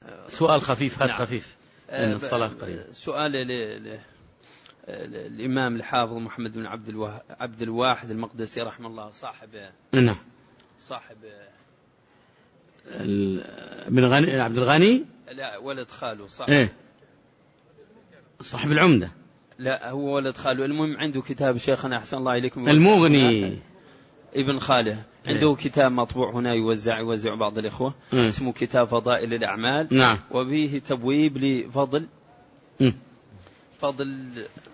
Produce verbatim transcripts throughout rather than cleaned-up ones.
سؤال خفيف، هات نعم. خفيف لأن الصلاة قريبة. سؤال الإمام الحافظ محمد بن عبد الوه... عبد الواحد المقدسي رحمه الله، صاحب نعم صاحب بن غني عبد الغني، لا ولد خاله صاحب إيه؟ صاحب العمدة، لا هو ولد خاله. المهم عنده كتاب شيخنا أحسن الله إليكم المغني ابن خاله، عنده إيه؟ كتاب مطبوع هنا يوزع يوزع بعض الإخوة، إيه؟ اسمه كتاب فضائل الأعمال. نعم. وفيه تبويب لفضل إيه؟ فضل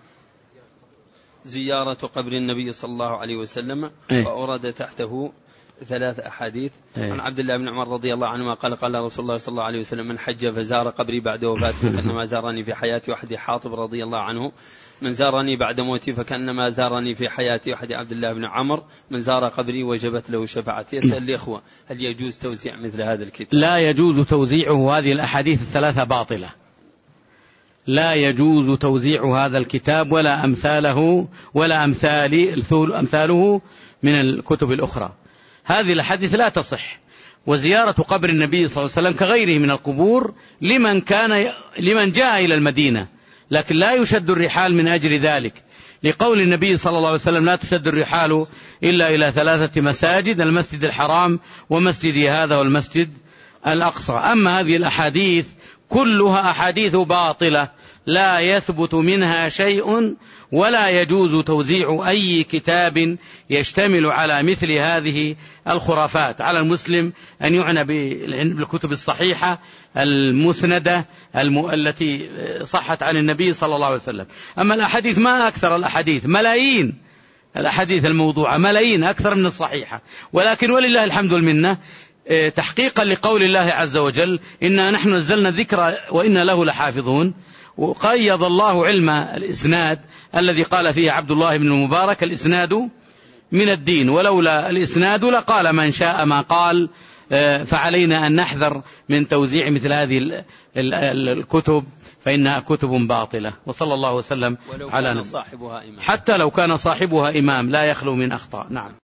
زيارة قبر النبي صلى الله عليه وسلم. إيه؟ وأورد تحته ثلاث أحاديث. إيه؟ عن عبد الله بن عمر رضي الله عنهما قال قال رسول الله صلى الله عليه وسلم: من حج فزار قبري بعد وفاتي فكأنما زارني في حياتي. وحديث حاطب رضي الله عنه: من زارني بعد موتي فكأنما زارني في حياتي. وحديث عبد الله بن عمر: من زار قبري وجبت له شفاعتي. يسأل الإخوة: هل يجوز توزيع مثل هذا الكتاب؟ لا يجوز توزيعه، هذه الأحاديث الثلاثة باطلة، لا يجوز توزيع هذا الكتاب ولا أمثاله ولا أمثال أمثاله من الكتب الأخرى. هذه الأحاديث لا تصح. وزيارة قبر النبي صلى الله عليه وسلم كغيره من القبور لمن كان لمن جاء إلى المدينة، لكن لا يشد الرحال من أجل ذلك، لقول النبي صلى الله عليه وسلم: لا تشد الرحال إلا إلى ثلاثة مساجد: المسجد الحرام ومسجدي هذا والمسجد الأقصى. أما هذه الأحاديث كلها أحاديث باطلة لا يثبت منها شيء، ولا يجوز توزيع أي كتاب يشتمل على مثل هذه الخرافات. على المسلم أن يعنى بالكتب الصحيحة المسندة التي صحت عن النبي صلى الله عليه وسلم. أما الأحاديث ما أكثر الأحاديث، ملايين الأحاديث الموضوعة، ملايين أكثر من الصحيحة. ولكن ولله الحمد والمنة، تحقيقا لقول الله عز وجل: إنا نحن نزلنا الذكر وإنا له لحافظون. وقيض الله علم الإسناد الذي قال فيه عبد الله بن المبارك: الإسناد من الدين، ولولا الإسناد لقال من شاء ما قال. فعلينا أن نحذر من توزيع مثل هذه الكتب فإنها كتب باطلة. وصلى الله وسلم على نبينا. حتى لو كان صاحبها إمام لا يخلو من أخطاء. نعم.